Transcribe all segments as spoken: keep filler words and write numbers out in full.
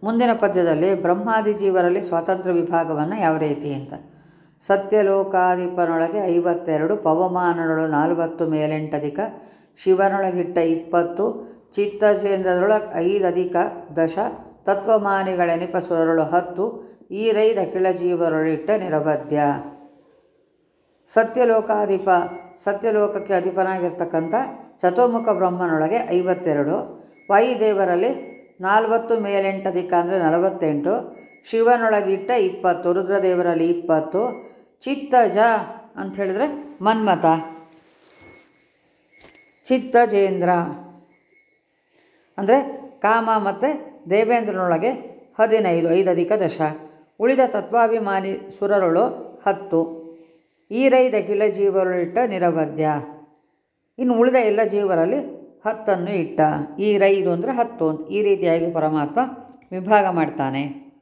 ಮುಂದಿನ ಪದ್ಯದಲ್ಲಿ ಬ್ರಹ್ಮಾದಿ ಜೀವರಲ್ಲಿ ಸ್ವಾತಂತ್ರ್ಯ ವಿಭಾಗವನ್ನು ಯಾವ ರೀತಿ ಅಂತ. ಸತ್ಯಲೋಕಾಧಿಪನೊಳಗೆ ಐವತ್ತೆರಡು, ಪವಮಾನಗಳು ನಾಲ್ವತ್ತು ಮೇಲೆಂಟಧಿಕ, ಶಿವನೊಳಗಿಟ್ಟ ಇಪ್ಪತ್ತು, ಚಿತ್ತಜೇಂದ್ರದೊಳಗೆ ಐದಧಿಕ ದಶ, ತತ್ವಮಾನಿಗಳೆನಿಪ ಸುರರೊಳು ಹತ್ತು, ಈರೈದ ಅಖಿಳ ಜೀವರೊಳಿಟ್ಟ ನಿರವಧ್ಯ. ಸತ್ಯಲೋಕಾಧಿಪ, ಸತ್ಯಲೋಕಕ್ಕೆ ಅಧಿಪನಾಗಿರ್ತಕ್ಕಂಥ ಚತುರ್ಮುಖ ಬ್ರಹ್ಮನೊಳಗೆ ಐವತ್ತೆರಡು, ವಾಯುದೇವರಲ್ಲಿ ನಾಲ್ವತ್ತು ಮೇಲೆಂಟಧಿಕ ಅಂದರೆ ನಲವತ್ತೆಂಟು, ಶಿವನೊಳಗಿಟ್ಟ ಇಪ್ಪತ್ತು, ರುದ್ರದೇವರಲ್ಲಿ ಇಪ್ಪತ್ತು, ಚಿತ್ತಜ ಅಂಥೇಳಿದ್ರೆ ಮನ್ಮಥ, ಚಿತ್ತಜೇಂದ್ರ ಅಂದರೆ ಕಾಮ ಮತ್ತು ದೇವೇಂದ್ರನೊಳಗೆ ಹದಿನೈದು, ಐದಧಿಕ ದಶ, ಉಳಿದ ತತ್ವಾಭಿಮಾನಿ ಸುರರೊಳು ಹತ್ತು, ಈರೈದ ಅಖಿಲ ಜೀವರೊಳಿಟ್ಟ ನಿರವಧ್ಯ. ಇನ್ನು ಉಳಿದ ಎಲ್ಲ ಜೀವರಲ್ಲಿ ಹತ್ತನ್ನು ಇಟ್ಟ. ಈರೈದು ಅಂದರೆ ಹತ್ತು ಅಂತ ಈ ರೀತಿಯಾಗಿ ಪರಮಾತ್ಮ ವಿಭಾಗ ಮಾಡ್ತಾನೆ.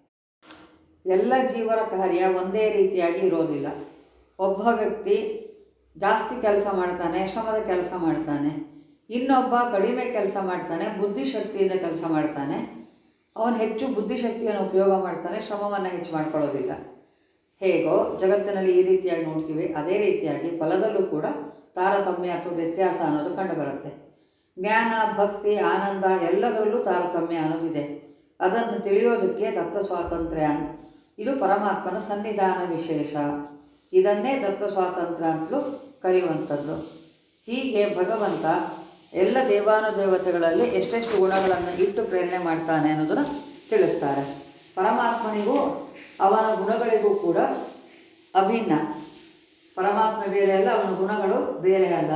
ಎಲ್ಲ ಜೀವರ ಕಾರ್ಯ ಒಂದೇ ರೀತಿಯಾಗಿ ಇರೋದಿಲ್ಲ. ಒಬ್ಬ ವ್ಯಕ್ತಿ ಜಾಸ್ತಿ ಕೆಲಸ ಮಾಡ್ತಾನೆ, ಶ್ರಮದ ಕೆಲಸ ಮಾಡ್ತಾನೆ. ಇನ್ನೊಬ್ಬ ಕಡಿಮೆ ಕೆಲಸ ಮಾಡ್ತಾನೆ, ಬುದ್ಧಿಶಕ್ತಿಯಿಂದ ಕೆಲಸ ಮಾಡ್ತಾನೆ. ಅವನು ಹೆಚ್ಚು ಬುದ್ಧಿಶಕ್ತಿಯನ್ನು ಉಪಯೋಗ ಮಾಡ್ತಾನೆ, ಶ್ರಮವನ್ನು ಹೆಚ್ಚು ಮಾಡ್ಕೊಳ್ಳೋದಿಲ್ಲ. ಹೇಗೋ ಜಗತ್ತಿನಲ್ಲಿ ಈ ರೀತಿಯಾಗಿ ನೋಡ್ತೀವಿ, ಅದೇ ರೀತಿಯಾಗಿ ಫಲದಲ್ಲೂ ಕೂಡ ತಾರತಮ್ಯ ಅಥವಾ ವ್ಯತ್ಯಾಸ ಅನ್ನೋದು ಕಂಡುಬರುತ್ತೆ. ಜ್ಞಾನ, ಭಕ್ತಿ, ಆನಂದ ಎಲ್ಲದರಲ್ಲೂ ತಾರತಮ್ಯ ಅನ್ನೋದಿದೆ. ಅದನ್ನು ತಿಳಿಯೋದಕ್ಕೆ ದತ್ತ ಸ್ವಾತಂತ್ರ್ಯ, ಇದು ಪರಮಾತ್ಮನ ಸನ್ನಿಧಾನ ವಿಶೇಷ. ಇದನ್ನೇ ದತ್ತ ಸ್ವಾತಂತ್ರ್ಯ ಅಂತಲೂ ಕರೆಯುವಂಥದ್ದು. ಹೀಗೆ ಭಗವಂತ ಎಲ್ಲ ದೇವಾನುದೇವತೆಗಳಲ್ಲಿ ಎಷ್ಟೆಷ್ಟು ಗುಣಗಳನ್ನು ಇಟ್ಟು ಪ್ರೇರಣೆ ಮಾಡ್ತಾನೆ ಅನ್ನೋದನ್ನು ತಿಳಿಸ್ತಾರೆ. ಪರಮಾತ್ಮನಿಗೂ ಅವನ ಗುಣಗಳಿಗೂ ಕೂಡ ಅಭಿನ್ನ. ಪರಮಾತ್ಮ ಬೇರೆ ಅಲ್ಲ, ಅವನ ಗುಣಗಳು ಬೇರೆ ಅಲ್ಲ.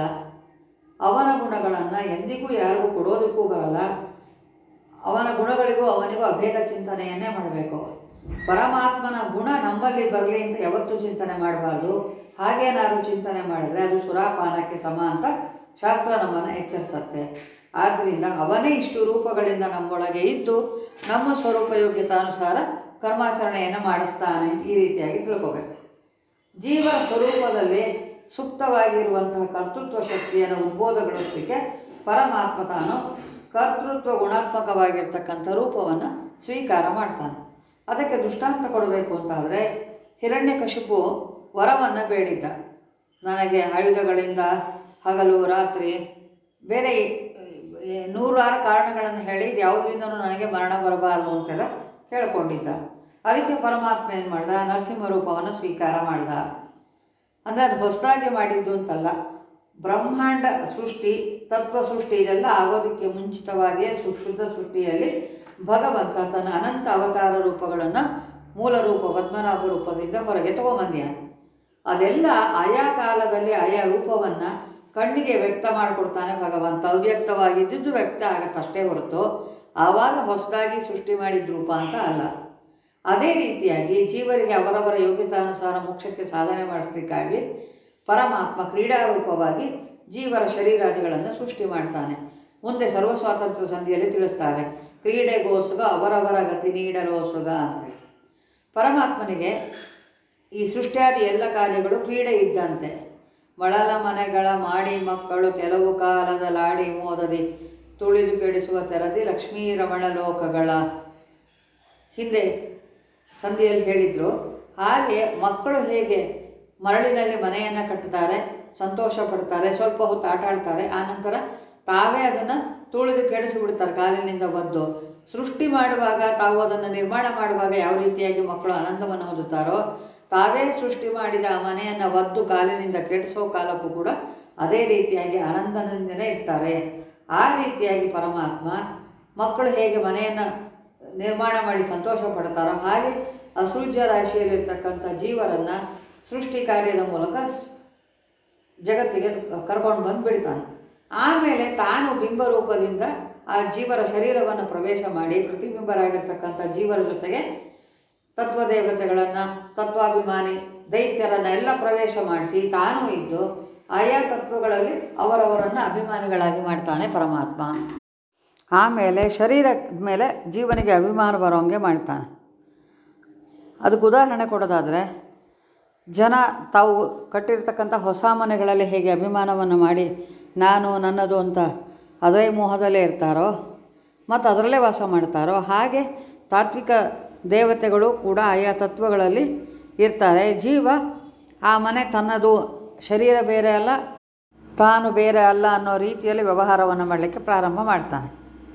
ಅವನ ಗುಣಗಳನ್ನು ಎಂದಿಗೂ ಯಾರಿಗೂ ಕೊಡೋದಕ್ಕೂ ಬರಲ್ಲ. ಅವನ ಗುಣಗಳಿಗೂ ಅವನಿಗೂ ಅಭೇದ ಚಿಂತನೆಯನ್ನೇ ಮಾಡಬೇಕು. ಪರಮಾತ್ಮನ ಗುಣ ನಮ್ಮಲ್ಲಿ ಬರಲಿ ಅಂತ ಯಾವತ್ತೂ ಚಿಂತನೆ ಮಾಡಬಾರ್ದು. ಹಾಗೇನಾದ್ರು ಚಿಂತನೆ ಮಾಡಿದರೆ ಅದು ಸುರಾಪಾನಕ್ಕೆ ಸಮ ಅಂತ ಶಾಸ್ತ್ರ ನಮ್ಮನ್ನು ಎಚ್ಚರಿಸುತ್ತೆ. ಆದ್ದರಿಂದ ಅವನೇ ಇಷ್ಟು ರೂಪಗಳಿಂದ ನಮ್ಮೊಳಗೆ ಇದ್ದು ನಮ್ಮ ಸ್ವರೂಪ ಯೋಗ್ಯತಾನುಸಾರ ಕರ್ಮಾಚರಣೆಯನ್ನು ಮಾಡಿಸ್ತಾನೆ. ಈ ರೀತಿಯಾಗಿ ತಿಳ್ಕೋಬೇಕು. ಜೀವ ಸ್ವರೂಪದಲ್ಲಿ ಸುಪ್ತವಾಗಿರುವಂತಹ ಕರ್ತೃತ್ವ ಶಕ್ತಿಯನ್ನು ಉದ್ಬೋಧಗೊಳಿಸಲಿಕ್ಕೆ ಪರಮಾತ್ಮ ತಾನು ಕರ್ತೃತ್ವ ಗುಣಾತ್ಮಕವಾಗಿರ್ತಕ್ಕಂಥ ರೂಪವನ್ನು ಸ್ವೀಕಾರ ಮಾಡ್ತಾನೆ. ಅದಕ್ಕೆ ದೃಷ್ಟಾಂತ ಕೊಡಬೇಕು ಅಂತಾದರೆ ಹಿರಣ್ಯಕಶಿಪು ವರವನ್ನು ಬೇಡಿದ್ದ. ನನಗೆ ಆಯುಧಗಳಿಂದ ಹಗಲು ರಾತ್ರಿ ಬೇರೆ ನೂರಾರು ಕಾರಣಗಳನ್ನು ಹೇಳಿ ಇದು ಯಾವುದರಿಂದನೂ ನನಗೆ ಮರಣ ಬರಬಾರದು ಅಂತೆಲ್ಲ ಕೇಳ್ಕೊಂಡಿದ್ದ. ಅದಕ್ಕೆ ಪರಮಾತ್ಮ ಏನು ಮಾಡ್ದ, ನರಸಿಂಹ ರೂಪವನ್ನು ಸ್ವೀಕಾರ ಮಾಡ್ದ. ಅಂದರೆ ಅದು ಹೊಸದಾಗಿ ಮಾಡಿದ್ದು ಅಂತಲ್ಲ. ಬ್ರಹ್ಮಾಂಡ ಸೃಷ್ಟಿ, ತತ್ವ ಸೃಷ್ಟಿ ಇದೆಲ್ಲ ಆಗೋದಕ್ಕೆ ಮುಂಚಿತವಾಗಿಯೇ ಸುಶುದ್ಧ ಸೃಷ್ಟಿಯಲ್ಲಿ ಭಗವಂತ ತನ್ನ ಅನಂತ ಅವತಾರ ರೂಪಗಳನ್ನು ಮೂಲ ರೂಪ ಪದ್ಮನಾಭ ರೂಪದಿಂದ ಹೊರಗೆ ತಗೊಂಬಂದ್ಯಾನೆ. ಅದೆಲ್ಲ ಆಯಾ ಕಾಲದಲ್ಲಿ ಆಯಾ ರೂಪವನ್ನು ಕಣ್ಣಿಗೆ ವ್ಯಕ್ತ ಮಾಡಿಕೊಡ್ತಾನೆ ಭಗವಂತ. ಅವ್ಯಕ್ತವಾಗಿದ್ದು ವ್ಯಕ್ತ ಆಗತ್ತಷ್ಟೇ ಹೊರತು ಆವಾಗ ಹೊಸದಾಗಿ ಸೃಷ್ಟಿ ಮಾಡಿದ ರೂಪ ಅಂತ ಅಲ್ಲ. ಅದೇ ರೀತಿಯಾಗಿ ಜೀವರಿಗೆ ಅವರವರ ಯೋಗ್ಯತಾನುಸಾರ ಮೋಕ್ಷಕ್ಕೆ ಸಾಧನೆ ಮಾಡಿಸ್ಲಿಕ್ಕಾಗಿ ಪರಮಾತ್ಮ ಕ್ರೀಡಾರೂಪವಾಗಿ ಜೀವರ ಶರೀರಾದಿಗಳನ್ನು ಸೃಷ್ಟಿ ಮಾಡ್ತಾನೆ. ಮುಂದೆ ಸರ್ವ ಸ್ವಾತಂತ್ರ್ಯ ಸಂಧಿಯಲ್ಲಿ ತಿಳಿಸ್ತಾರೆ, ಕ್ರೀಡೆಗೋಸುಗ ಅವರವರ ಗತಿ ನೀಡಲೋಸುಗ ಅಂತೇಳಿ. ಪರಮಾತ್ಮನಿಗೆ ಈ ಸೃಷ್ಟಿಯಾದಿ ಎಲ್ಲ ಕಾರ್ಯಗಳು ಕ್ರೀಡೆ ಇದ್ದಂತೆ. ಮಳಲ ಮನೆಗಳ ಮಾಡಿ ಮಕ್ಕಳು ಕೆಲವು ಕಾಲದ ಲಾಡಿ ಮೋದದಿ ತುಳಿದು ಕೆಡಿಸುವ ತೆರದಿ ಲಕ್ಷ್ಮೀ ರಮಣ ಲೋಕಗಳ ಹಿಂದೆ ಸಂಧಿಯಲ್ಲಿ ಹೇಳಿದರು. ಹಾಗೆ ಮಕ್ಕಳು ಹೇಗೆ ಮರಳಿನಲ್ಲಿ ಮನೆಯನ್ನು ಕಟ್ಟುತ್ತಾರೆ, ಸಂತೋಷ ಪಡ್ತಾರೆ, ಸ್ವಲ್ಪ ಹೊತ್ತು ಆಟ ಆಡ್ತಾರೆ, ಆನಂತರ ತಾವೇ ಅದನ್ನು ತುಳಿದು ಕೆಡಿಸಿಬಿಡ್ತಾರೆ ಕಾಲಿನಿಂದ ಒದ್ದು. ಸೃಷ್ಟಿ ಮಾಡುವಾಗ ತಾವು ಅದನ್ನು ನಿರ್ಮಾಣ ಮಾಡುವಾಗ ಯಾವ ರೀತಿಯಾಗಿ ಮಕ್ಕಳು ಆನಂದವನ್ನು ಹೊಂದುತ್ತಾರೋ, ತಾವೇ ಸೃಷ್ಟಿ ಮಾಡಿದ ಆ ಮನೆಯನ್ನು ಒದ್ದು ಕಾಲಿನಿಂದ ಕೆಡಿಸೋ ಕಾಲಕ್ಕೂ ಕೂಡ ಅದೇ ರೀತಿಯಾಗಿ ಆನಂದದಿಂದಲೇ ಇರ್ತಾರೆ. ಆ ರೀತಿಯಾಗಿ ಪರಮಾತ್ಮ ಮಕ್ಕಳು ಹೇಗೆ ಮನೆಯನ್ನು ನಿರ್ಮಾಣ ಮಾಡಿ ಸಂತೋಷ ಪಡ್ತಾರೋ ಹಾಗೆ ಅಸೃಜ್ಯ ರಾಶಿಯಲ್ಲಿರ್ತಕ್ಕಂಥ ಜೀವರನ್ನು ಸೃಷ್ಟಿ ಕಾರ್ಯದ ಮೂಲಕ ಜಗತ್ತಿಗೆ ಕರ್ಕೊಂಡು ಬಂದುಬಿಡ್ತಾನೆ. ಆಮೇಲೆ ತಾನು ಬಿಂಬರೂಪದಿಂದ ಆ ಜೀವರ ಶರೀರವನ್ನು ಪ್ರವೇಶ ಮಾಡಿ ಪ್ರತಿಬಿಂಬರಾಗಿರ್ತಕ್ಕಂಥ ಜೀವರ ಜೊತೆಗೆ ತತ್ವದೇವತೆಗಳನ್ನು, ತತ್ವಾಭಿಮಾನಿ ದೈತ್ಯರನ್ನು ಎಲ್ಲ ಪ್ರವೇಶ ಮಾಡಿಸಿ ತಾನೂ ಇದ್ದು ಆಯಾ ತತ್ವಗಳಲ್ಲಿ ಅವರವರನ್ನು ಅಭಿಮಾನಿಗಳಾಗಿ ಮಾಡ್ತಾನೆ ಪರಮಾತ್ಮ. ಆಮೇಲೆ ಶರೀರದ ಮೇಲೆ ಜೀವನಿಗೆ ಅಭಿಮಾನ ಬರೋಂಗೆ ಮಾಡ್ತಾನೆ. ಅದಕ್ಕೆ ಉದಾಹರಣೆ ಕೊಡೋದಾದರೆ, ಜನ ತಾವು ಕಟ್ಟಿರ್ತಕ್ಕಂಥ ಹೊಸ ಮನೆಗಳಲ್ಲಿ ಹೇಗೆ ಅಭಿಮಾನವನ್ನು ಮಾಡಿ ನಾನು ನನ್ನದು ಅಂತ ಅದೇ ಮೋಹದಲ್ಲೇ ಇರ್ತಾರೋ ಮತ್ತು ಅದರಲ್ಲೇ ವಾಸ ಮಾಡ್ತಾರೋ, ಹಾಗೆ ತಾತ್ವಿಕ ದೇವತೆಗಳು ಕೂಡ ಆಯಾ ತತ್ವಗಳಲ್ಲಿ ಇರ್ತಾರೆ. ಜೀವ ಆ ಮನೆ ತನ್ನದು, ಶರೀರ ಬೇರೆ ಅಲ್ಲ, ತಾನು ಬೇರೆ ಅಲ್ಲ ಅನ್ನೋ ರೀತಿಯಲ್ಲಿ ವ್ಯವಹಾರವನ್ನು ಮಾಡಲಿಕ್ಕೆ ಪ್ರಾರಂಭ ಮಾಡ್ತಾನೆ.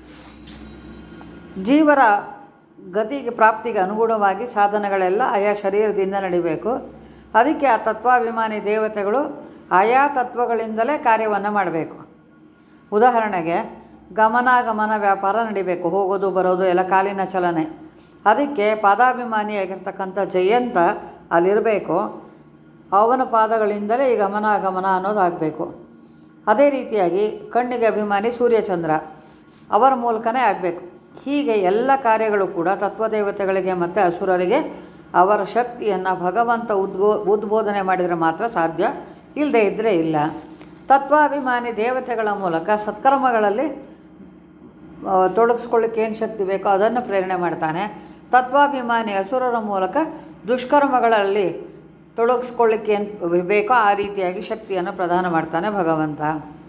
ಜೀವರ ಗತಿಗೆ ಪ್ರಾಪ್ತಿಗೆ ಅನುಗುಣವಾಗಿ ಸಾಧನಗಳೆಲ್ಲ ಆಯಾ ಶರೀರದಿಂದ ನಡಿಬೇಕು. ಅದಕ್ಕೆ ಆ ತತ್ವಾಭಿಮಾನಿ ದೇವತೆಗಳು ಆಯಾ ತತ್ವಗಳಿಂದಲೇ ಕಾರ್ಯವನ್ನು ಮಾಡಬೇಕು. ಉದಾಹರಣೆಗೆ ಗಮನಾಗಮನ ವ್ಯಾಪಾರ ನಡಿಬೇಕು, ಹೋಗೋದು ಬರೋದು ಎಲ್ಲ ಕಾಲಿನ ಚಲನೆ. ಅದಕ್ಕೆ ಪಾದಾಭಿಮಾನಿಯಾಗಿರ್ತಕ್ಕಂಥ ಜಯಂತ ಅಲ್ಲಿರಬೇಕು. ಅವನ ಪಾದಗಳಿಂದಲೇ ಈ ಗಮನಾಗಮನ ಅನ್ನೋದಾಗಬೇಕು. ಅದೇ ರೀತಿಯಾಗಿ ಕಣ್ಣಿಗೆ ಅಭಿಮಾನಿ ಸೂರ್ಯಚಂದ್ರ, ಅವರ ಮೂಲಕನೇ ಆಗಬೇಕು. ಹೀಗೆ ಎಲ್ಲ ಕಾರ್ಯಗಳು ಕೂಡ ತತ್ವದೇವತೆಗಳಿಗೆ ಮತ್ತು ಅಸುರರಿಗೆ ಅವರ ಶಕ್ತಿಯನ್ನು ಭಗವಂತ ಉದ್ಗೋ ಉದ್ಬೋಧನೆ ಮಾಡಿದರೆ ಮಾತ್ರ ಸಾಧ್ಯ, ಇಲ್ಲದೇ ಇದ್ದರೆ ಇಲ್ಲ. ತತ್ವಾಭಿಮಾನಿ ದೇವತೆಗಳ ಮೂಲಕ ಸತ್ಕರ್ಮಗಳಲ್ಲಿ ತೊಡಗಿಸ್ಕೊಳ್ಳಿಕ್ಕೆ ಏನು ಶಕ್ತಿ ಬೇಕೋ ಅದನ್ನು ಪ್ರೇರಣೆ ಮಾಡ್ತಾನೆ. ತತ್ವಾಭಿಮಾನಿ ಅಸುರರ ಮೂಲಕ ದುಷ್ಕರ್ಮಗಳಲ್ಲಿ ತೊಡಗಿಸ್ಕೊಳ್ಳಿಕ್ಕೆ ಏನು ಬೇಕೋ ಆ ರೀತಿಯಾಗಿ ಶಕ್ತಿಯನ್ನು ಪ್ರದಾನ ಮಾಡ್ತಾನೆ ಭಗವಂತ.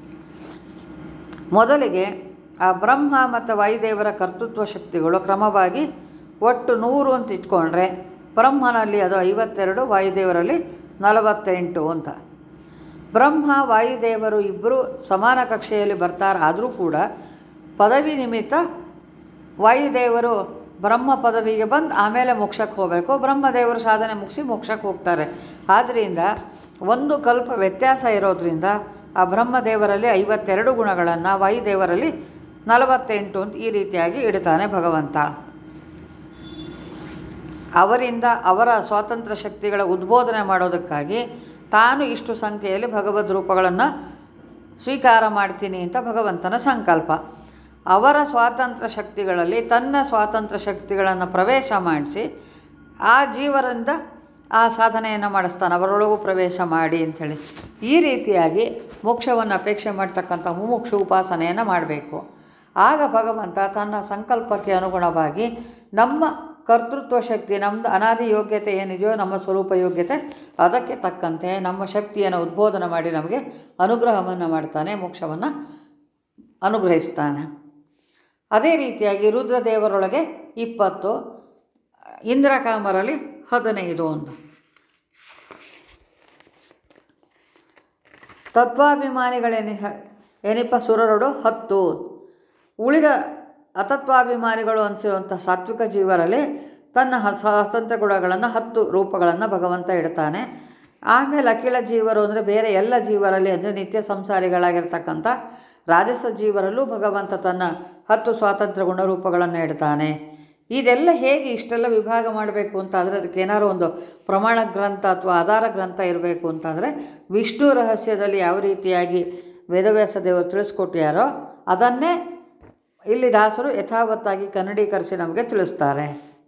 ಮೊದಲಿಗೆ ಆ ಬ್ರಹ್ಮ ಮತ್ತು ವಾಯುದೇವರ ಕರ್ತೃತ್ವ ಶಕ್ತಿಗಳು ಕ್ರಮವಾಗಿ ಒಟ್ಟು ನೂರು ಅಂತ ಇಟ್ಕೊಂಡ್ರೆ ಬ್ರಹ್ಮನಲ್ಲಿ ಅದು ಐವತ್ತೆರಡು, ವಾಯುದೇವರಲ್ಲಿ ನಲವತ್ತೆಂಟು ಅಂತ. ಬ್ರಹ್ಮ ವಾಯುದೇವರು ಇಬ್ಬರು ಸಮಾನ ಕಕ್ಷೆಯಲ್ಲಿ ಬರ್ತಾರೆ. ಆದರೂ ಕೂಡ ಪದವಿ ನಿಮಿತ್ತ ವಾಯುದೇವರು ಬ್ರಹ್ಮ ಪದವಿಗೆ ಬಂದು ಆಮೇಲೆ ಮೋಕ್ಷಕ್ಕೆ ಹೋಗಬೇಕು, ಬ್ರಹ್ಮದೇವರು ಸಾಧನೆ ಮುಗಿಸಿ ಮೋಕ್ಷಕ್ಕೆ ಹೋಗ್ತಾರೆ. ಆದ್ದರಿಂದ ಒಂದು ಕಲ್ಪ ವ್ಯತ್ಯಾಸ ಇರೋದರಿಂದ ಆ ಬ್ರಹ್ಮದೇವರಲ್ಲಿ ಐವತ್ತೆರಡು ಗುಣಗಳನ್ನು, ವಾಯುದೇವರಲ್ಲಿ ನಲವತ್ತೆಂಟು ಅಂತ ಈ ರೀತಿಯಾಗಿ ಇಡ್ತಾನೆ ಭಗವಂತ. ಅವರಿಂದ ಅವರ ಸ್ವಾತಂತ್ರ್ಯ ಶಕ್ತಿಗಳ ಉದ್ಬೋಧನೆ ಮಾಡೋದಕ್ಕಾಗಿ ತಾನು ಇಷ್ಟು ಸಂಖ್ಯೆಯಲ್ಲಿ ಭಗವದ್ ರೂಪಗಳನ್ನು ಸ್ವೀಕಾರ ಮಾಡ್ತೀನಿ ಅಂತ ಭಗವಂತನ ಸಂಕಲ್ಪ. ಅವರ ಸ್ವಾತಂತ್ರ್ಯ ಶಕ್ತಿಗಳಲ್ಲಿ ತನ್ನ ಸ್ವಾತಂತ್ರ್ಯ ಶಕ್ತಿಗಳನ್ನು ಪ್ರವೇಶ ಮಾಡಿಸಿ ಆ ಜೀವರಿಂದ ಆ ಸಾಧನೆಯನ್ನು ಮಾಡಿಸ್ತಾನೆ, ಅವರೊಳಗೂ ಪ್ರವೇಶ ಮಾಡಿ ಅಂಥೇಳಿ. ಈ ರೀತಿಯಾಗಿ ಮೋಕ್ಷವನ್ನು ಅಪೇಕ್ಷೆ ಮಾಡ್ತಕ್ಕಂಥ ಮುಮುಕ್ಷು ಉಪಾಸನೆಯನ್ನು ಮಾಡಬೇಕು. ಆಗ ಭಗವಂತ ತನ್ನ ಸಂಕಲ್ಪಕ್ಕೆ ಅನುಗುಣವಾಗಿ ನಮ್ಮ ಕರ್ತೃತ್ವ ಶಕ್ತಿ, ನಮ್ಮದು ಅನಾದಿ ಯೋಗ್ಯತೆ ಏನಿದೆಯೋ ನಮ್ಮ ಸ್ವರೂಪ ಯೋಗ್ಯತೆ, ಅದಕ್ಕೆ ತಕ್ಕಂತೆ ನಮ್ಮ ಶಕ್ತಿಯನ್ನು ಉದ್ಬೋಧನೆ ಮಾಡಿ ನಮಗೆ ಅನುಗ್ರಹವನ್ನು ಮಾಡ್ತಾನೆ, ಮೋಕ್ಷವನ್ನು ಅನುಗ್ರಹಿಸ್ತಾನೆ. ಅದೇ ರೀತಿಯಾಗಿ ರುದ್ರದೇವರೊಳಗೆ ಇಪ್ಪತ್ತು, ಇಂದ್ರಕಾಮರಲ್ಲಿ ಹದಿನೈದು ಅಂತ. ತತ್ವಾಭಿಮಾನಿಗಳೆನಿ ಎನಿಪ ಸುರರೊಡು ಹತ್ತು. ಉಳಿದ ಅತತ್ವಾಭಿಮಾನಿಗಳು ಅನಿಸಿರುವಂಥ ಸಾತ್ವಿಕ ಜೀವರಲ್ಲಿ ತನ್ನ ಸ್ವಾತಂತ್ರ್ಯ ಗುಣಗಳನ್ನು ಹತ್ತು ರೂಪಗಳನ್ನು ಭಗವಂತ ಇಡ್ತಾನೆ. ಆಮೇಲೆ ಅಖಿಲ ಜೀವರು ಅಂದರೆ ಬೇರೆ ಎಲ್ಲ ಜೀವರಲ್ಲಿ ಅಂದರೆ ನಿತ್ಯ ಸಂಸಾರಿಗಳಾಗಿರ್ತಕ್ಕಂಥ ರಾಜಸ ಜೀವರಲ್ಲೂ ಭಗವಂತ ತನ್ನ ಹತ್ತು ಸ್ವಾತಂತ್ರ್ಯ ಗುಣರೂಪಗಳನ್ನು ಇಡ್ತಾನೆ. ಇದೆಲ್ಲ ಹೇಗೆ ಇಷ್ಟೆಲ್ಲ ವಿಭಾಗ ಮಾಡಬೇಕು ಅಂತಾದರೆ ಅದಕ್ಕೆ ಏನಾದ್ರು ಒಂದು ಪ್ರಮಾಣ ಗ್ರಂಥ ಅಥವಾ ಆಧಾರ ಗ್ರಂಥ ಇರಬೇಕು ಅಂತಂದರೆ ವಿಷ್ಣು ರಹಸ್ಯದಲ್ಲಿ ಯಾವ ರೀತಿಯಾಗಿ ವೇದವ್ಯಾಸ ದೇವರು ತಿಳಿಸ್ಕೊಟ್ಟ್ಯಾರೋ ಅದನ್ನೇ ಇಲ್ಲಿ ದಾಸರು ಯಥಾವತ್ತಾಗಿ ಕನ್ನಡೀಕರಿಸಿ ನಮಗೆ ತಿಳಿಸ್ತಾರೆ.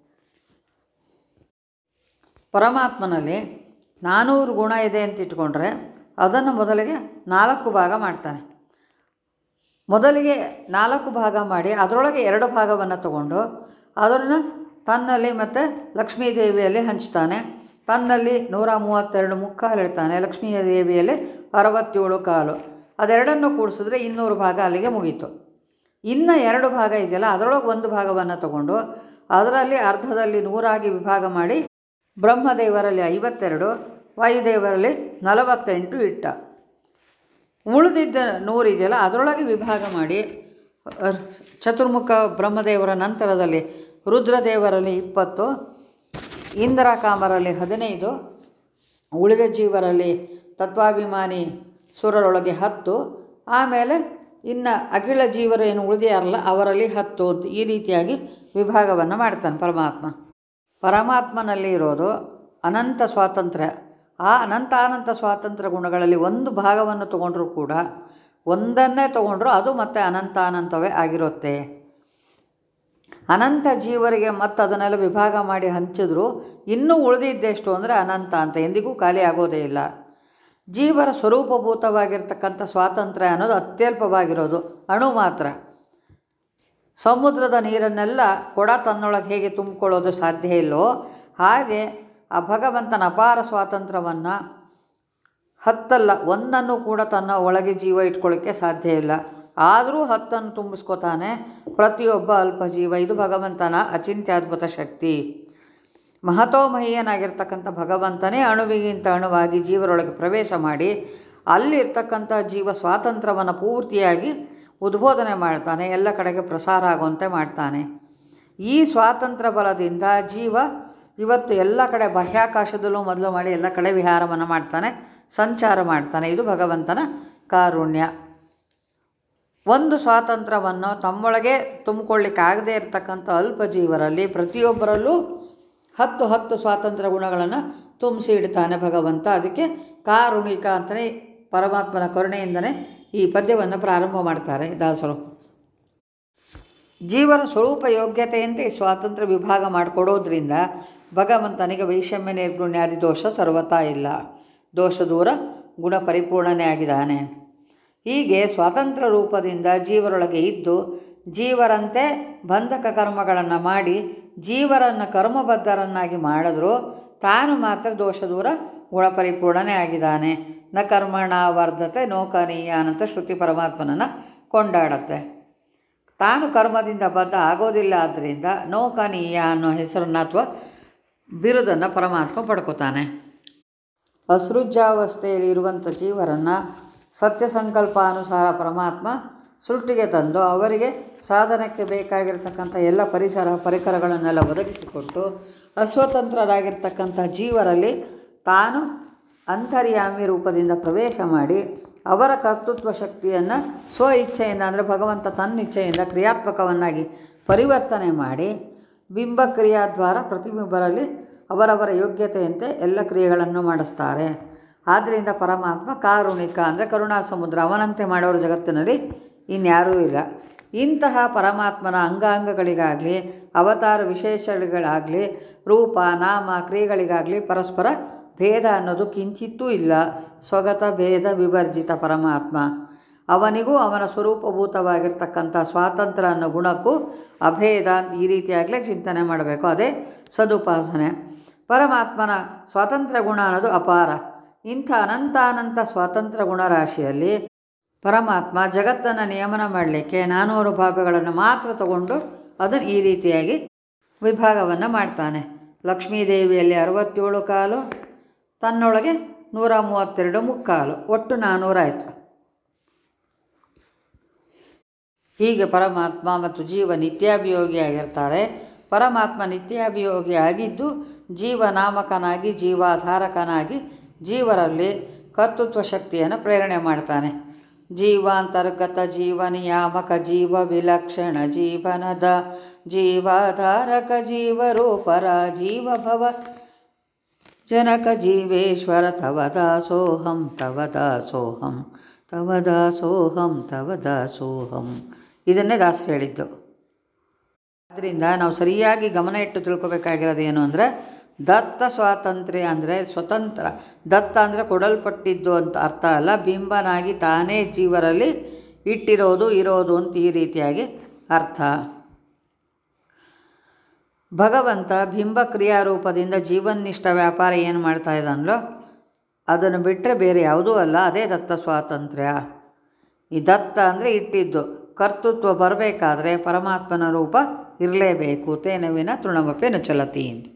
ಪರಮಾತ್ಮನಲ್ಲಿ ನಾನ್ನೂರು ಗುಣ ಇದೆ ಅಂತ ಇಟ್ಕೊಂಡ್ರೆ ಅದನ್ನು ಮೊದಲಿಗೆ ನಾಲ್ಕು ಭಾಗ ಮಾಡ್ತಾನೆ. ಮೊದಲಿಗೆ ನಾಲ್ಕು ಭಾಗ ಮಾಡಿ ಅದರೊಳಗೆ ಎರಡು ಭಾಗವನ್ನು ತಗೊಂಡು ಅದನ್ನು ತನ್ನಲ್ಲಿ ಮತ್ತು ಲಕ್ಷ್ಮೀ ದೇವಿಯಲ್ಲಿ ಹಂಚ್ತಾನೆ. ತನ್ನಲ್ಲಿ ನೂರ ಮೂವತ್ತೆರಡು ಮುಕ್ಕಾಲು ಇಡ್ತಾನೆ, ಲಕ್ಷ್ಮೀ ದೇವಿಯಲ್ಲಿ ಅರವತ್ತೇಳು ಕಾಲು. ಅದೆರಡನ್ನು ಕೂಡಿಸಿದ್ರೆ ಇನ್ನೂರು ಭಾಗ ಅಲ್ಲಿಗೆ ಮುಗೀತು. ಇನ್ನು ಎರಡು ಭಾಗ ಇದೆಯಲ್ಲ ಅದರೊಳಗೆ ಒಂದು ಭಾಗವನ್ನು ತಗೊಂಡು ಅದರಲ್ಲಿ ಅರ್ಧದಲ್ಲಿ ನೂರಾಗಿ ವಿಭಾಗ ಮಾಡಿ ಬ್ರಹ್ಮದೇವರಲ್ಲಿ ಐವತ್ತೆರಡು, ವಾಯುದೇವರಲ್ಲಿ ನಲವತ್ತೆಂಟು ಇಟ್ಟ. ಉಳಿದಿದ್ದ ನೂರು ಇದೆಯಲ್ಲ ಅದರೊಳಗೆ ವಿಭಾಗ ಮಾಡಿ ಚತುರ್ಮುಖ ಬ್ರಹ್ಮದೇವರ ನಂತರದಲ್ಲಿ ರುದ್ರದೇವರಲ್ಲಿ ಇಪ್ಪತ್ತು, ಇಂದ್ರಕಾಮರಲ್ಲಿ ಹದಿನೈದು, ಉಳಿದ ಜೀವರಲ್ಲಿ ತತ್ವಾಭಿಮಾನಿ ಸುರರೊಳಗೆ ಹತ್ತು, ಆಮೇಲೆ ಇನ್ನು ಅಖಿಲ ಜೀವರು ಏನು ಉಳಿದಿಯಾರಲ್ಲ ಅವರಲ್ಲಿ ಹತ್ತು ಅಂತ ಈ ರೀತಿಯಾಗಿ ವಿಭಾಗವನ್ನು ಮಾಡ್ತಾನೆ ಪರಮಾತ್ಮ. ಪರಮಾತ್ಮನಲ್ಲಿ ಇರೋದು ಅನಂತ ಸ್ವಾತಂತ್ರ್ಯ. ಆ ಅನಂತ ಅನಂತ ಸ್ವಾತಂತ್ರ್ಯ ಗುಣಗಳಲ್ಲಿ ಒಂದು ಭಾಗವನ್ನು ತಗೊಂಡ್ರೂ ಕೂಡ ಒಂದನ್ನೇ ತಗೊಂಡ್ರು ಅದು ಮತ್ತೆ ಅನಂತ ಅನಂತವೇ ಆಗಿರುತ್ತೆ. ಅನಂತ ಜೀವರಿಗೆ ಮತ್ತು ಅದನ್ನೆಲ್ಲ ವಿಭಾಗ ಮಾಡಿ ಹಂಚಿದ್ರು ಇನ್ನೂ ಉಳಿದಿದ್ದೆಷ್ಟು ಅಂದರೆ ಅನಂತ ಅಂತ, ಎಂದಿಗೂ ಖಾಲಿ ಆಗೋದೇ ಇಲ್ಲ. ಜೀವರ ಸ್ವರೂಪಭೂತವಾಗಿರ್ತಕ್ಕಂಥ ಸ್ವಾತಂತ್ರ್ಯ ಅನ್ನೋದು ಅತ್ಯಲ್ಪವಾಗಿರೋದು, ಅಣು ಮಾತ್ರ. ಸಮುದ್ರದ ನೀರನ್ನೆಲ್ಲ ಕೊಡ ತನ್ನೊಳಗೆ ಹೇಗೆ ತುಂಬಿಕೊಳ್ಳೋದು ಸಾಧ್ಯ ಇಲ್ಲವೋ ಹಾಗೆ ಆ ಭಗವಂತನ ಅಪಾರ ಸ್ವಾತಂತ್ರ್ಯವನ್ನು ಹತ್ತಲ್ಲ ಒಂದನ್ನು ಕೂಡ ತನ್ನ ಒಳಗೆ ಜೀವ ಇಟ್ಕೊಳ್ಳೋಕ್ಕೆ ಸಾಧ್ಯ ಇಲ್ಲ. ಆದರೂ ಹತ್ತನ್ನು ತುಂಬಿಸ್ಕೋತಾನೆ ಪ್ರತಿಯೊಬ್ಬ ಅಲ್ಪಜೀವ. ಇದು ಭಗವಂತನ ಅಚಿಂತ್ಯದ್ಭುತ ಶಕ್ತಿ. ಮಹತೋಮಹೀಯನಾಗಿರ್ತಕ್ಕಂಥ ಭಗವಂತನೇ ಅಣುವಿಗಿಂತ ಅಣುವಾಗಿ ಜೀವರೊಳಗೆ ಪ್ರವೇಶ ಮಾಡಿ ಅಲ್ಲಿರ್ತಕ್ಕಂಥ ಜೀವ ಸ್ವಾತಂತ್ರ್ಯವನ್ನು ಪೂರ್ತಿಯಾಗಿ ಉದ್ಬೋಧನೆ ಮಾಡ್ತಾನೆ, ಎಲ್ಲ ಕಡೆಗೆ ಪ್ರಸಾರ ಆಗುವಂತೆ ಮಾಡ್ತಾನೆ. ಈ ಸ್ವಾತಂತ್ರ್ಯ ಬಲದಿಂದ ಜೀವ ಇವತ್ತು ಎಲ್ಲ ಕಡೆ ಬಾಹ್ಯಾಕಾಶದಲ್ಲೂ ಮೊದಲು ಮಾಡಿ ಎಲ್ಲ ಕಡೆ ವಿಹಾರವನ್ನು ಮಾಡ್ತಾನೆ, ಸಂಚಾರ ಮಾಡ್ತಾನೆ. ಇದು ಭಗವಂತನ ಕಾರುಣ್ಯ. ಒಂದು ಸ್ವಾತಂತ್ರ್ಯವನ್ನು ತಮ್ಮೊಳಗೆ ತುಂಬಿಕೊಳ್ಳಿಕ್ಕಾಗದೇ ಇರತಕ್ಕಂಥ ಅಲ್ಪ ಜೀವರಲ್ಲಿ ಪ್ರತಿಯೊಬ್ಬರಲ್ಲೂ ಹತ್ತು ಹತ್ತು ಸ್ವಾತಂತ್ರ್ಯ ಗುಣಗಳನ್ನು ತುಂಬಿಸಿ ಇಡ್ತಾನೆ ಭಗವಂತ. ಅದಕ್ಕೆ ಕಾರುಣಿಕ ಅಂತಲೇ ಪರಮಾತ್ಮನ ಕರುಣೆಯಿಂದಲೇ ಈ ಪದ್ಯವನ್ನು ಪ್ರಾರಂಭ ಮಾಡ್ತಾರೆ ದಾಸರು. ಜೀವನ ಸ್ವರೂಪ ಯೋಗ್ಯತೆಯಂತೆ ಸ್ವಾತಂತ್ರ್ಯ ವಿಭಾಗ ಮಾಡಿಕೊಡೋದ್ರಿಂದ ಭಗವಂತನಿಗೆ ವೈಷಮ್ಯ ನಿರ್ಗುಣ್ಯಾದಿ ದೋಷ ಸರ್ವತಾ ಇಲ್ಲ. ದೋಷ ದೂರ ಗುಣ ಪರಿಪೂರ್ಣನೇ ಆಗಿದ್ದಾನೆ. ಹೀಗೆ ಸ್ವಾತಂತ್ರ್ಯ ರೂಪದಿಂದ ಜೀವರೊಳಗೆ ಇದ್ದು ಜೀವರಂತೆ ಬಂಧಕ ಕರ್ಮಗಳನ್ನು ಮಾಡಿ ಜೀವರನ್ನು ಕರ್ಮಬದ್ಧರನ್ನಾಗಿ ಮಾಡಿದ್ರು ತಾನು ಮಾತ್ರ ದೋಷ ದೂರ ಗುಣ ಪರಿಪೂರ್ಣನೇ ಆಗಿದ್ದಾನೆ. ನ ಕರ್ಮಣ ವರ್ಧತೆ ನೋಕನೀಯ ಅಂತ ಶ್ರುತಿ ಪರಮಾತ್ಮನನ್ನು ಕೊಂಡಾಡತ್ತೆ. ತಾನು ಕರ್ಮದಿಂದ ಬದ್ಧ ಆಗೋದಿಲ್ಲ. ಆದ್ದರಿಂದ ನೋಕನೀಯ ಅನ್ನೋ ಹೆಸರನ್ನು ಅಥವಾ ಬಿರುದನ್ನು ಪರಮಾತ್ಮ ಪಡ್ಕೋತಾನೆ. ಅಸೃಜ್ಯಾವಸ್ಥೆಯಲ್ಲಿ ಇರುವಂಥ ಜೀವರನ್ನು ಸತ್ಯ ಸಂಕಲ್ಪಾನುಸಾರ ಪರಮಾತ್ಮ ಸೃಷ್ಟಿಗೆ ತಂದು ಅವರಿಗೆ ಸಾಧನಕ್ಕೆ ಬೇಕಾಗಿರ್ತಕ್ಕಂಥ ಎಲ್ಲ ಪರಿಸರ ಪರಿಕರಗಳನ್ನೆಲ್ಲ ಒದಗಿಸಿಕೊಟ್ಟು ಅಸ್ವತಂತ್ರರಾಗಿರ್ತಕ್ಕಂಥ ಜೀವರಲ್ಲಿ ತಾನು ಅಂತರ್ಯಾಮಿ ರೂಪದಿಂದ ಪ್ರವೇಶ ಮಾಡಿ ಅವರ ಕರ್ತೃತ್ವ ಶಕ್ತಿಯನ್ನು ಸ್ವ ಇಚ್ಛೆಯಿಂದ ಅಂದರೆ ಭಗವಂತ ತನ್ನ ಇಚ್ಛೆಯಿಂದ ಕ್ರಿಯಾತ್ಮಕವನ್ನಾಗಿ ಪರಿವರ್ತನೆ ಮಾಡಿ ಬಿಂಬಕ್ರಿಯಾದ್ವಾರ ಪ್ರತಿಬಿಂಬರಲ್ಲಿ ಅವರವರ ಯೋಗ್ಯತೆಯಂತೆ ಎಲ್ಲ ಕ್ರಿಯೆಗಳನ್ನು ಮಾಡಿಸ್ತಾರೆ. ಆದ್ದರಿಂದ ಪರಮಾತ್ಮ ಕಾರುಣಿಕ ಅಂದರೆ ಕರುಣಾ ಸಮುದ್ರ. ಅವನಂತೆ ಮಾಡೋರು ಜಗತ್ತಿನಲ್ಲಿ ಇನ್ಯಾರೂ ಇಲ್ಲ. ಇಂತಹ ಪರಮಾತ್ಮನ ಅಂಗಾಂಗಗಳಿಗಾಗಲಿ ಅವತಾರ ವಿಶೇಷಗಳಿಗಾಗಲಿ ರೂಪ ನಾಮ ಕ್ರಿಯೆಗಳಿಗಾಗಲಿ ಪರಸ್ಪರ ಭೇದ ಅನ್ನೋದು ಕಿಂಚಿತ್ತೂ ಇಲ್ಲ. ಸ್ವಗತ ಭೇದ ವಿವರ್ಜಿತ ಪರಮಾತ್ಮ. ಅವನಿಗೂ ಅವನ ಸ್ವರೂಪಭೂತವಾಗಿರ್ತಕ್ಕಂಥ ಸ್ವಾತಂತ್ರ್ಯ ಅನ್ನೋ ಗುಣಕ್ಕೂ ಅಭೇದ ಅಂತ ಈ ರೀತಿಯಾಗಲೇ ಚಿಂತನೆ ಮಾಡಬೇಕು. ಅದೇ ಸದುಪಾಸನೆ. ಪರಮಾತ್ಮನ ಸ್ವಾತಂತ್ರ್ಯ ಗುಣ ಅನ್ನೋದು ಅಪಾರ. ಇಂಥ ಅನಂತಾನಂತ ಸ್ವಾತಂತ್ರ್ಯ ಗುಣರಾಶಿಯಲ್ಲಿ ಪರಮಾತ್ಮ ಜಗತ್ತನ್ನು ನಿಯಮನ ಮಾಡಲಿಕ್ಕೆ ನಾನ್ನೂರು ಭಾಗಗಳನ್ನು ಮಾತ್ರ ತಗೊಂಡು ಅದನ್ನು ಈ ರೀತಿಯಾಗಿ ವಿಭಾಗವನ್ನು ಮಾಡ್ತಾನೆ. ಲಕ್ಷ್ಮೀದೇವಿಯಲ್ಲಿ ಅರವತ್ತೇಳು ಕಾಲು, ತನ್ನೊಳಗೆ ನೂರ ಮೂವತ್ತೆರಡು ಮುಕ್ಕಾಲು, ಒಟ್ಟು ನಾನ್ನೂರಾಯಿತು. ಹೀಗೆ ಪರಮಾತ್ಮ ಮತ್ತು ಜೀವ ನಿತ್ಯಾಭಿಯೋಗಿಯಾಗಿರ್ತಾರೆ. ಪರಮಾತ್ಮ ನಿತ್ಯಾಭಿಯೋಗಿ ಆಗಿದ್ದು ಜೀವನಾಮಕನಾಗಿ ಜೀವಾಧಾರಕನಾಗಿ ಜೀವರಲ್ಲಿ ಕರ್ತೃತ್ವ ಶಕ್ತಿಯನ್ನು ಪ್ರೇರಣೆ ಮಾಡ್ತಾನೆ. ಜೀವಾಂತರ್ಗತ ಜೀವ ನಿಯಾಮಕ ಜೀವ ವಿಲಕ್ಷಣ ಜೀವನದ ಜೀವಾಧಾರಕ ಜೀವರೂಪರ ಜೀವ ಭವ ಜನಕ ಜೀವೇಶ್ವರ ತವ ದಾಸೋಹಂ ತವ ದಾಸೋಹಂ ತವ ದಾಸೋಹಂ ತವ ದಾಸೋಹಂ. ಇದನ್ನೇ ದಾಸರು ಹೇಳಿದ್ದು. ಆದ್ದರಿಂದ ನಾವು ಸರಿಯಾಗಿ ಗಮನ ಇಟ್ಟು ತಿಳ್ಕೊಬೇಕಾಗಿರೋದು ಏನು ಅಂದರೆ ದತ್ತ ಸ್ವಾತಂತ್ರ್ಯ ಅಂದರೆ ಸ್ವತಂತ್ರ. ದತ್ತ ಅಂದರೆ ಕೊಡಲ್ಪಟ್ಟಿದ್ದು ಅಂತ ಅರ್ಥ ಅಲ್ಲ, ಬಿಂಬನಾಗಿ ತಾನೇ ಜೀವರಲ್ಲಿ ಇಟ್ಟಿರೋದು ಇರೋದು ಅಂತ ಈ ರೀತಿಯಾಗಿ ಅರ್ಥ. ಭಗವಂತ ಬಿಂಬ ಕ್ರಿಯಾರೂಪದಿಂದ ಜೀವನ್ನಿಷ್ಠ ವ್ಯಾಪಾರ ಏನು ಮಾಡ್ತಾ ಇದ್ದಾನೋ ಅದನ್ನು ಬಿಟ್ಟರೆ ಬೇರೆ ಯಾವುದೂ ಅಲ್ಲ. ಅದೇ ದತ್ತ ಸ್ವಾತಂತ್ರ್ಯ. ಈ ದತ್ತ ಅಂದರೆ ಇಟ್ಟಿದ್ದು. ಕರ್ತೃತ್ವ ಬರಬೇಕಾದ್ರೆ ಪರಮಾತ್ಮನ ರೂಪ ಇರಲೇಬೇಕು. ತೇನವಿನ ತೃಣಮಪಿ ನ ಚಲತಿ.